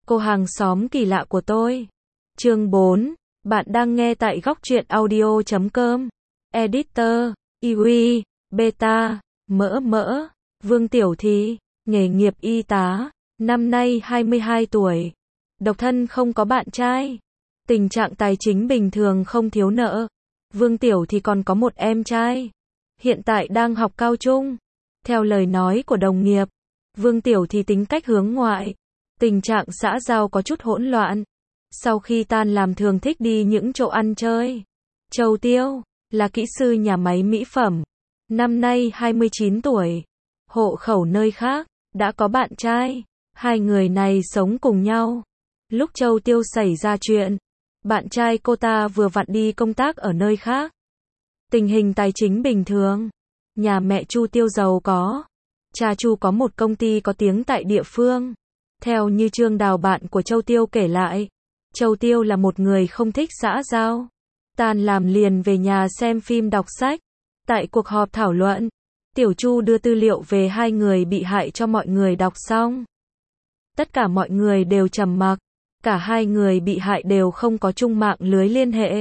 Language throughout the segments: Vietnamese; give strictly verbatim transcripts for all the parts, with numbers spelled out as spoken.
Cô hàng xóm kỳ lạ của tôi. Chương bốn. Bạn đang nghe tại góc truyện audio chấm com. Editor, Iwi, Beta, Mỡ Mỡ, Vương Tiểu Thi, nghề nghiệp y tá, năm nay hai mươi hai tuổi. Độc thân không có bạn trai. Tình trạng tài chính bình thường không thiếu nợ. Vương Tiểu thì còn có một em trai. Hiện tại đang học cao trung. Theo lời nói của đồng nghiệp, Vương Tiểu thì tính cách hướng ngoại. Tình trạng xã giao có chút hỗn loạn. Sau khi tan làm thường thích đi những chỗ ăn chơi. Châu Tiêu, là kỹ sư nhà máy mỹ phẩm. Năm nay hai mươi chín tuổi. Hộ khẩu nơi khác, đã có bạn trai. Hai người này sống cùng nhau. Lúc Châu Tiêu xảy ra chuyện, bạn trai cô ta vừa vặn đi công tác ở nơi khác. Tình hình tài chính bình thường. Nhà mẹ Chu Tiêu giàu có. Cha Chu có một công ty có tiếng tại địa phương. Theo như Trương Đào bạn của Châu Tiêu kể lại, Châu Tiêu là một người không thích xã giao. Tan làm liền về nhà xem phim đọc sách. Tại cuộc họp thảo luận, Tiểu Chu đưa tư liệu về hai người bị hại cho mọi người đọc xong. Tất cả mọi người đều trầm mặc. Cả hai người bị hại đều không có chung mạng lưới liên hệ.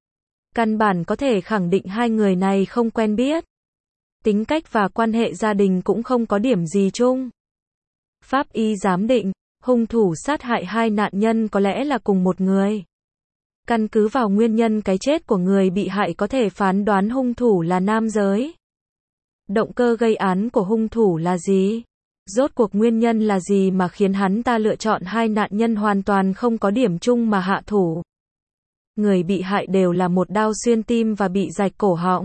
Căn bản có thể khẳng định hai người này không quen biết. Tính cách và quan hệ gia đình cũng không có điểm gì chung. Pháp y giám định, hung thủ sát hại hai nạn nhân có lẽ là cùng một người. Căn cứ vào nguyên nhân cái chết của người bị hại có thể phán đoán hung thủ là nam giới. Động cơ gây án của hung thủ là gì? Rốt cuộc nguyên nhân là gì mà khiến hắn ta lựa chọn hai nạn nhân hoàn toàn không có điểm chung mà hạ thủ? Người bị hại đều là một đao xuyên tim và bị rạch cổ họng.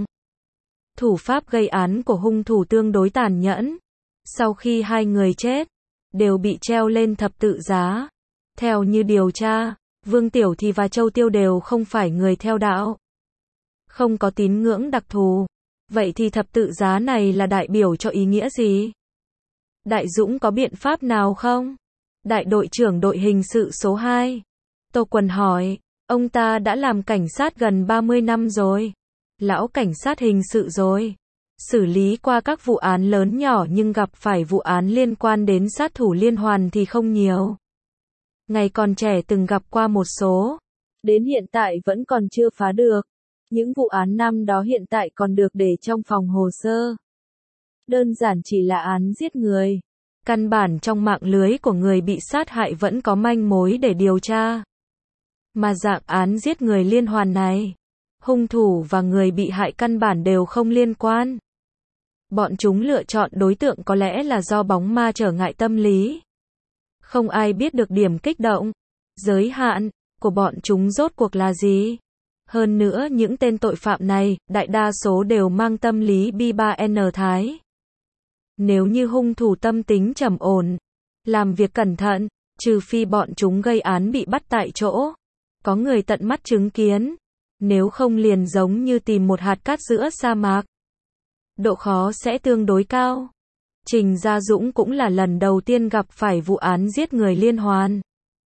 Thủ pháp gây án của hung thủ tương đối tàn nhẫn. Sau khi hai người chết, đều bị treo lên thập tự giá. Theo như điều tra, Vương Tiểu Thì và Châu Tiêu đều không phải người theo đạo. Không có tín ngưỡng đặc thù. Vậy thì thập tự giá này là đại biểu cho ý nghĩa gì? Đại Dũng có biện pháp nào không? Đại đội trưởng đội hình sự số hai. Tô Quần hỏi, ông ta đã làm cảnh sát gần ba mươi năm rồi. Lão cảnh sát hình sự rồi. Xử lý qua các vụ án lớn nhỏ nhưng gặp phải vụ án liên quan đến sát thủ liên hoàn thì không nhiều. Ngày còn trẻ từng gặp qua một số. Đến hiện tại vẫn còn chưa phá được. Những vụ án năm đó hiện tại còn được để trong phòng hồ sơ. Đơn giản chỉ là án giết người. Căn bản trong mạng lưới của người bị sát hại vẫn có manh mối để điều tra. Mà dạng án giết người liên hoàn này, hung thủ và người bị hại căn bản đều không liên quan. Bọn chúng lựa chọn đối tượng có lẽ là do bóng ma trở ngại tâm lý. Không ai biết được điểm kích động, giới hạn của bọn chúng rốt cuộc là gì. Hơn nữa những tên tội phạm này, đại đa số đều mang tâm lý bi ba en thái. Nếu như hung thủ tâm tính trầm ổn, làm việc cẩn thận, trừ phi bọn chúng gây án bị bắt tại chỗ, có người tận mắt chứng kiến, nếu không liền giống như tìm một hạt cát giữa sa mạc. Độ khó sẽ tương đối cao. Trình Gia Dũng cũng là lần đầu tiên gặp phải vụ án giết người liên hoàn.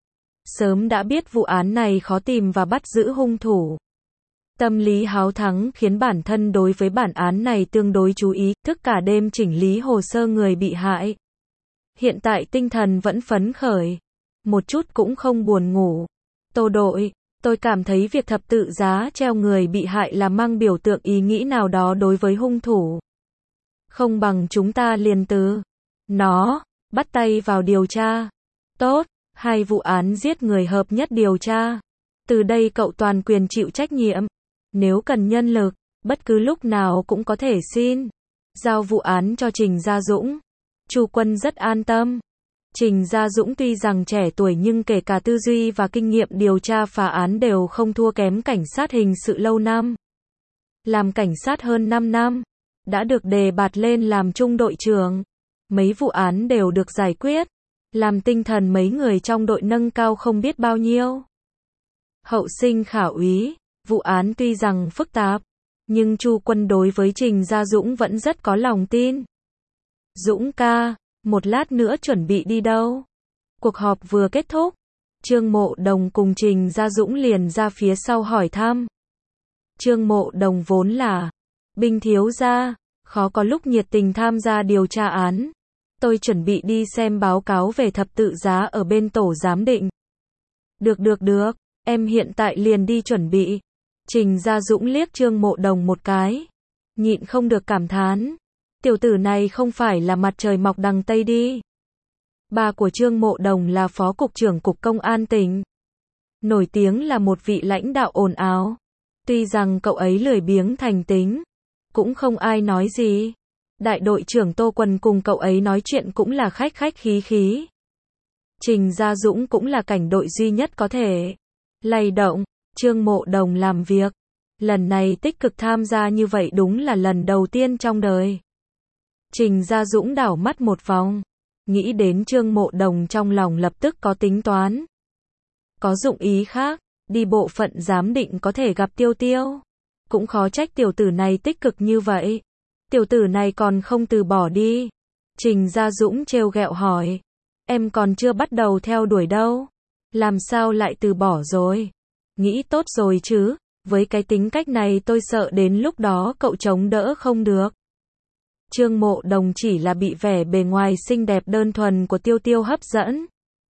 Sớm đã biết vụ án này khó tìm và bắt giữ hung thủ. Tâm lý háo thắng khiến bản thân đối với bản án này tương đối chú ý, thức cả đêm chỉnh lý hồ sơ người bị hại. Hiện tại tinh thần vẫn phấn khởi, một chút cũng không buồn ngủ. Tô đội, tôi cảm thấy việc thập tự giá treo người bị hại là mang biểu tượng ý nghĩ nào đó đối với hung thủ. Không bằng chúng ta liền từ nó, bắt tay vào điều tra. Tốt, hai vụ án giết người hợp nhất điều tra. Từ đây cậu toàn quyền chịu trách nhiệm. Nếu cần nhân lực, bất cứ lúc nào cũng có thể xin. Giao vụ án cho Trình Gia Dũng. Chu Quân rất an tâm. Trình Gia Dũng tuy rằng trẻ tuổi nhưng kể cả tư duy và kinh nghiệm điều tra phá án đều không thua kém cảnh sát hình sự lâu năm. Làm cảnh sát hơn năm năm, đã được đề bạt lên làm trung đội trưởng. Mấy vụ án đều được giải quyết, làm tinh thần mấy người trong đội nâng cao không biết bao nhiêu. Hậu sinh khả úy, vụ án tuy rằng phức tạp, nhưng Chu Quân đối với Trình Gia Dũng vẫn rất có lòng tin. Dũng ca, một lát nữa chuẩn bị đi đâu? Cuộc họp vừa kết thúc, Trương Mộ Đồng cùng Trình Gia Dũng liền ra phía sau hỏi thăm. Trương Mộ Đồng vốn là binh thiếu gia, khó có lúc nhiệt tình tham gia điều tra án. Tôi chuẩn bị đi xem báo cáo về thập tự giá ở bên tổ giám định. Được được được, em hiện tại liền đi chuẩn bị. Trình Gia Dũng liếc Trương Mộ Đồng một cái. Nhịn không được cảm thán. Tiểu tử này không phải là mặt trời mọc đằng Tây đi. Bà của Trương Mộ Đồng là Phó Cục trưởng Cục Công an tỉnh. Nổi tiếng là một vị lãnh đạo ồn ào. Tuy rằng cậu ấy lười biếng thành tính, cũng không ai nói gì. Đại đội trưởng Tô Quần cùng cậu ấy nói chuyện cũng là khách khách khí khí. Trình Gia Dũng cũng là cảnh đội duy nhất có thể lay động Trương Mộ Đồng làm việc. Lần này tích cực tham gia như vậy đúng là lần đầu tiên trong đời. Trình Gia Dũng đảo mắt một vòng, nghĩ đến Trương Mộ Đồng trong lòng lập tức có tính toán. Có dụng ý khác, đi bộ phận giám định có thể gặp Tiêu Tiêu. Cũng khó trách tiểu tử này tích cực như vậy. Tiểu tử này còn không từ bỏ đi. Trình Gia Dũng trêu ghẹo hỏi. Em còn chưa bắt đầu theo đuổi đâu. Làm sao lại từ bỏ rồi? Nghĩ tốt rồi chứ. Với cái tính cách này tôi sợ đến lúc đó cậu chống đỡ không được. Trương Mộ Đồng chỉ là bị vẻ bề ngoài xinh đẹp đơn thuần của Tiêu Tiêu hấp dẫn.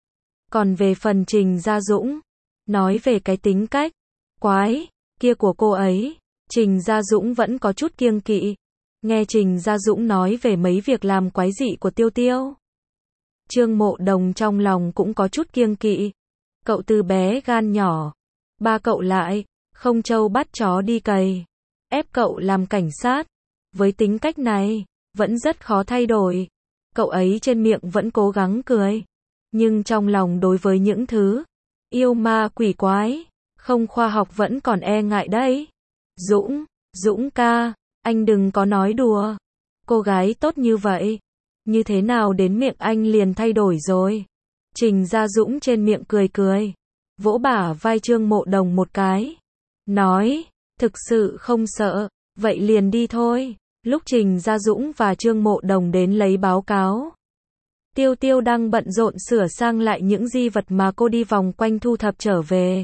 Còn về phần Trình Gia Dũng, nói về cái tính cách quái kia của cô ấy, Trình Gia Dũng vẫn có chút kiêng kỵ. Nghe Trình Gia Dũng nói về mấy việc làm quái dị của Tiêu Tiêu, Trương Mộ Đồng trong lòng cũng có chút kiêng kỵ. Cậu từ bé gan nhỏ, ba cậu lại không trâu bắt chó đi cày, ép cậu làm cảnh sát. Với tính cách này, vẫn rất khó thay đổi. Cậu ấy trên miệng vẫn cố gắng cười, nhưng trong lòng đối với những thứ yêu ma quỷ quái, không khoa học vẫn còn e ngại đấy. Dũng, Dũng ca, anh đừng có nói đùa. Cô gái tốt như vậy, như thế nào đến miệng anh liền thay đổi rồi? Trình Gia Dũng trên miệng cười cười, vỗ bả vai Trương Mộ Đồng một cái, nói, thực sự không sợ, vậy liền đi thôi. Lúc Trình Gia Dũng và Trương Mộ Đồng đến lấy báo cáo, Tiêu Tiêu đang bận rộn sửa sang lại những di vật mà cô đi vòng quanh thu thập trở về.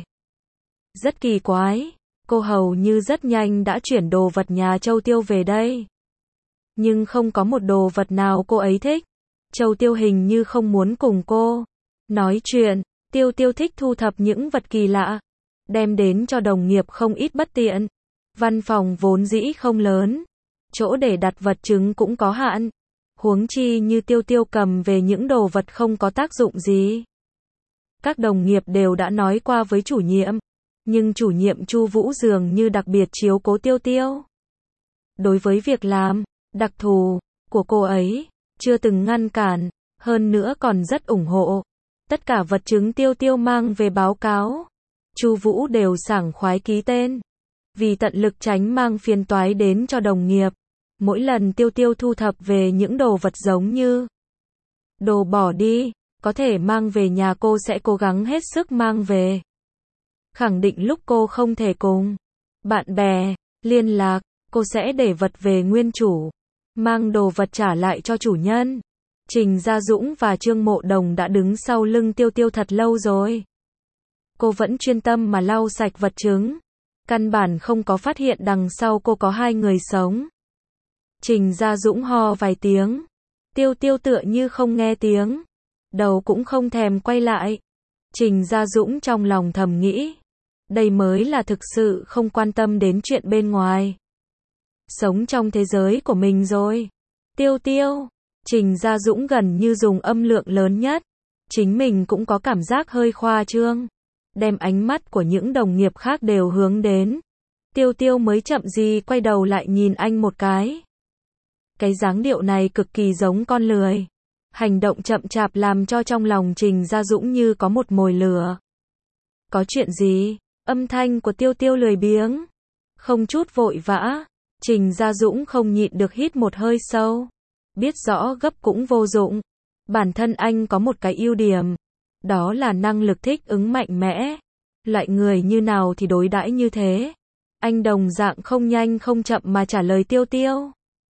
Rất kỳ quái, cô hầu như rất nhanh đã chuyển đồ vật nhà Châu Tiêu về đây. Nhưng không có một đồ vật nào cô ấy thích. Châu Tiêu hình như không muốn cùng cô nói chuyện. Tiêu Tiêu thích thu thập những vật kỳ lạ, đem đến cho đồng nghiệp không ít bất tiện. Văn phòng vốn dĩ không lớn, chỗ để đặt vật chứng cũng có hạn. Huống chi như Tiêu Tiêu cầm về những đồ vật không có tác dụng gì. Các đồng nghiệp đều đã nói qua với chủ nhiệm, nhưng chủ nhiệm Chu Vũ dường như đặc biệt chiếu cố Tiêu Tiêu. Đối với việc làm đặc thù của cô ấy, chưa từng ngăn cản, hơn nữa còn rất ủng hộ. Tất cả vật chứng Tiêu Tiêu mang về báo cáo, Chu Vũ đều sảng khoái ký tên. Vì tận lực tránh mang phiền toái đến cho đồng nghiệp, mỗi lần Tiêu Tiêu thu thập về những đồ vật giống như đồ bỏ đi, có thể mang về nhà cô sẽ cố gắng hết sức mang về. Khẳng định lúc cô không thể cùng bạn bè liên lạc, cô sẽ để vật về nguyên chủ, mang đồ vật trả lại cho chủ nhân. Trình Gia Dũng và Trương Mộ Đồng đã đứng sau lưng Tiêu Tiêu thật lâu rồi. Cô vẫn chuyên tâm mà lau sạch vật chứng, căn bản không có phát hiện đằng sau cô có hai người sống. Trình Gia Dũng ho vài tiếng, Tiêu Tiêu tựa như không nghe tiếng, đầu cũng không thèm quay lại. Trình Gia Dũng trong lòng thầm nghĩ, đây mới là thực sự không quan tâm đến chuyện bên ngoài, sống trong thế giới của mình rồi. Tiêu Tiêu, Trình Gia Dũng gần như dùng âm lượng lớn nhất, chính mình cũng có cảm giác hơi khoa trương, đem ánh mắt của những đồng nghiệp khác đều hướng đến. Tiêu Tiêu mới chậm gì quay đầu lại nhìn anh một cái. Cái dáng điệu này cực kỳ giống con lười. Hành động chậm chạp làm cho trong lòng Trình Gia Dũng như có một mồi lửa. Có chuyện gì? Âm thanh của Tiêu Tiêu lười biếng, không chút vội vã. Trình Gia Dũng không nhịn được hít một hơi sâu. Biết rõ gấp cũng vô dụng. Bản thân anh có một cái ưu điểm, đó là năng lực thích ứng mạnh mẽ. Loại người như nào thì đối đãi như thế. Anh đồng dạng không nhanh không chậm mà trả lời Tiêu Tiêu.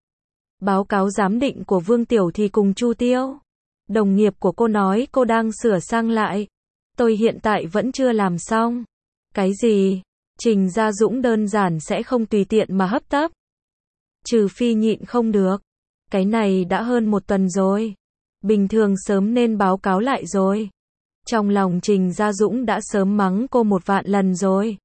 Báo cáo giám định của Vương Tiểu thì cùng Chu Tiêu. Đồng nghiệp của cô nói cô đang sửa sang lại. Tôi hiện tại vẫn chưa làm xong. Cái gì? Trình Gia Dũng đơn giản sẽ không tùy tiện mà hấp tấp. Trừ phi nhịn không được. Cái này đã hơn một tuần rồi. bình thường sớm nên báo cáo lại rồi. Trong lòng Trình Gia Dũng đã sớm mắng cô một vạn lần rồi.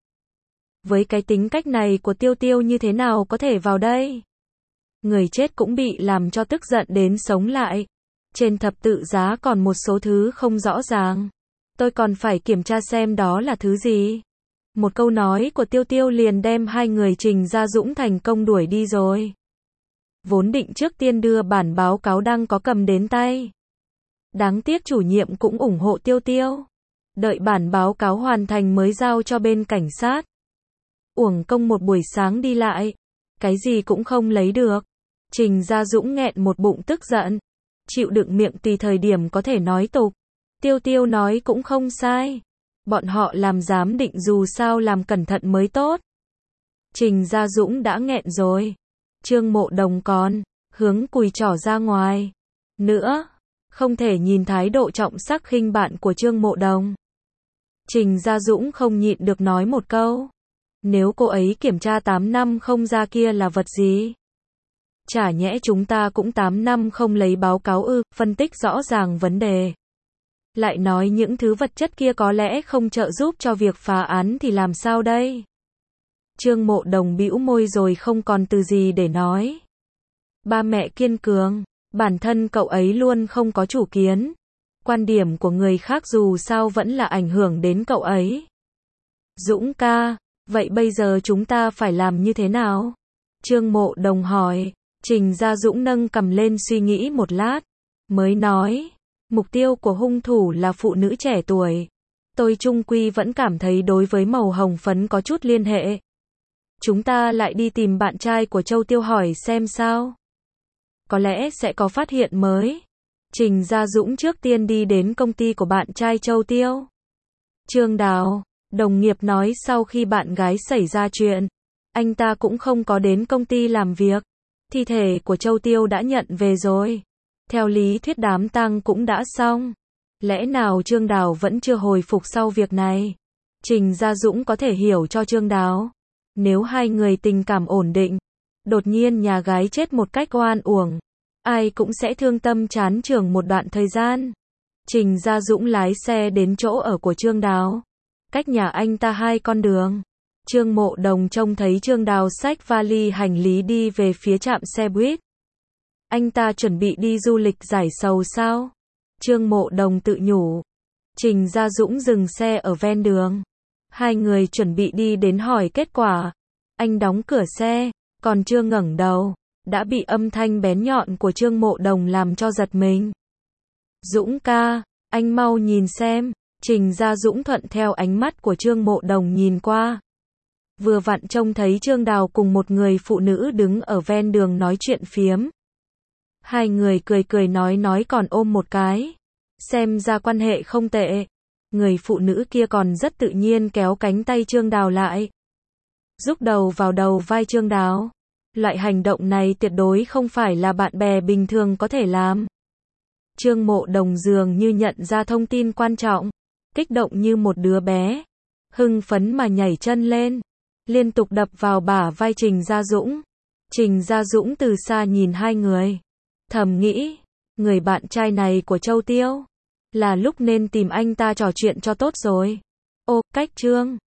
Với cái tính cách này của Tiêu Tiêu như thế nào có thể vào đây? Người chết cũng bị làm cho tức giận đến sống lại. Trên thập tự giá còn một số thứ không rõ ràng. Tôi còn phải kiểm tra xem đó là thứ gì. Một câu nói của Tiêu Tiêu liền đem hai người Trình Gia Dũng thành công đuổi đi rồi. Vốn định trước tiên đưa bản báo cáo đăng có cầm đến tay. Đáng tiếc chủ nhiệm cũng ủng hộ Tiêu Tiêu. Đợi bản báo cáo hoàn thành mới giao cho bên cảnh sát. Uổng công một buổi sáng đi lại. Cái gì cũng không lấy được. Trình Gia Dũng nghẹn một bụng tức giận. Chịu đựng miệng tùy thời điểm có thể nói tục. Tiêu Tiêu nói cũng không sai. Bọn họ làm giám định dù sao làm cẩn thận mới tốt. Trình Gia Dũng đã nghẹn rồi. Trương Mộ Đồng còn hướng cùi trỏ ra ngoài. Nữa, không thể nhìn thái độ trọng sắc khinh bạn của Trương Mộ Đồng. Trình Gia Dũng không nhịn được nói một câu. Nếu cô ấy kiểm tra tám năm không ra kia là vật gì? Chả nhẽ chúng ta cũng tám năm không lấy báo cáo ư, phân tích rõ ràng vấn đề. Lại nói những thứ vật chất kia có lẽ không trợ giúp cho việc phá án thì làm sao đây? Trương Mộ Đồng bĩu môi rồi không còn từ gì để nói. Ba mẹ kiên cường, bản thân cậu ấy luôn không có chủ kiến. Quan điểm của người khác dù sao vẫn là ảnh hưởng đến cậu ấy. Dũng ca, vậy bây giờ chúng ta phải làm như thế nào? Trương Mộ Đồng hỏi. Trình Gia Dũng nâng cằm lên suy nghĩ một lát, mới nói, mục tiêu của hung thủ là phụ nữ trẻ tuổi. Tôi chung quy vẫn cảm thấy đối với màu hồng phấn có chút liên hệ. Chúng ta lại đi tìm bạn trai của Châu Tiêu hỏi xem sao. Có lẽ sẽ có phát hiện mới. Trình Gia Dũng trước tiên đi đến công ty của bạn trai Châu Tiêu. Trương Đào, đồng nghiệp nói sau khi bạn gái xảy ra chuyện, anh ta cũng không có đến công ty làm việc. Thi thể của Châu Tiêu đã nhận về rồi. Theo lý thuyết đám tang cũng đã xong. Lẽ nào Trương Đào vẫn chưa hồi phục sau việc này? Trình Gia Dũng có thể hiểu cho Trương Đào. Nếu hai người tình cảm ổn định, đột nhiên nhà gái chết một cách oan uổng, ai cũng sẽ thương tâm chán chường một đoạn thời gian. Trình Gia Dũng lái xe đến chỗ ở của Trương Đào. Cách nhà anh ta hai con đường. Trương Mộ Đồng trông thấy Trương Đào xách vali hành lý đi về phía trạm xe buýt. Anh ta chuẩn bị đi du lịch giải sầu sao? Trương Mộ Đồng tự nhủ. Trình Gia Dũng dừng xe ở ven đường. Hai người chuẩn bị đi đến hỏi kết quả. Anh đóng cửa xe, còn chưa ngẩng đầu, đã bị âm thanh bén nhọn của Trương Mộ Đồng làm cho giật mình. Dũng ca, anh mau nhìn xem. Trình Gia Dũng thuận theo ánh mắt của Trương Mộ Đồng nhìn qua. Vừa vặn trông thấy Trương Đào cùng một người phụ nữ đứng ở ven đường nói chuyện phiếm. Hai người cười cười nói nói còn ôm một cái. Xem ra quan hệ không tệ. Người phụ nữ kia còn rất tự nhiên kéo cánh tay Trương Đào lại. Rúc đầu vào đầu vai Trương Đào. Loại hành động này tuyệt đối không phải là bạn bè bình thường có thể làm. Trương Mộ Đồng dường như nhận ra thông tin quan trọng. Kích động như một đứa bé. Hưng phấn mà nhảy chân lên. Liên tục đập vào bả vai Trình Gia Dũng. Trình Gia Dũng từ xa nhìn hai người. Thầm nghĩ, người bạn trai này của Châu Tiêu. Là lúc nên tìm anh ta trò chuyện cho tốt rồi. Ô, cách Trương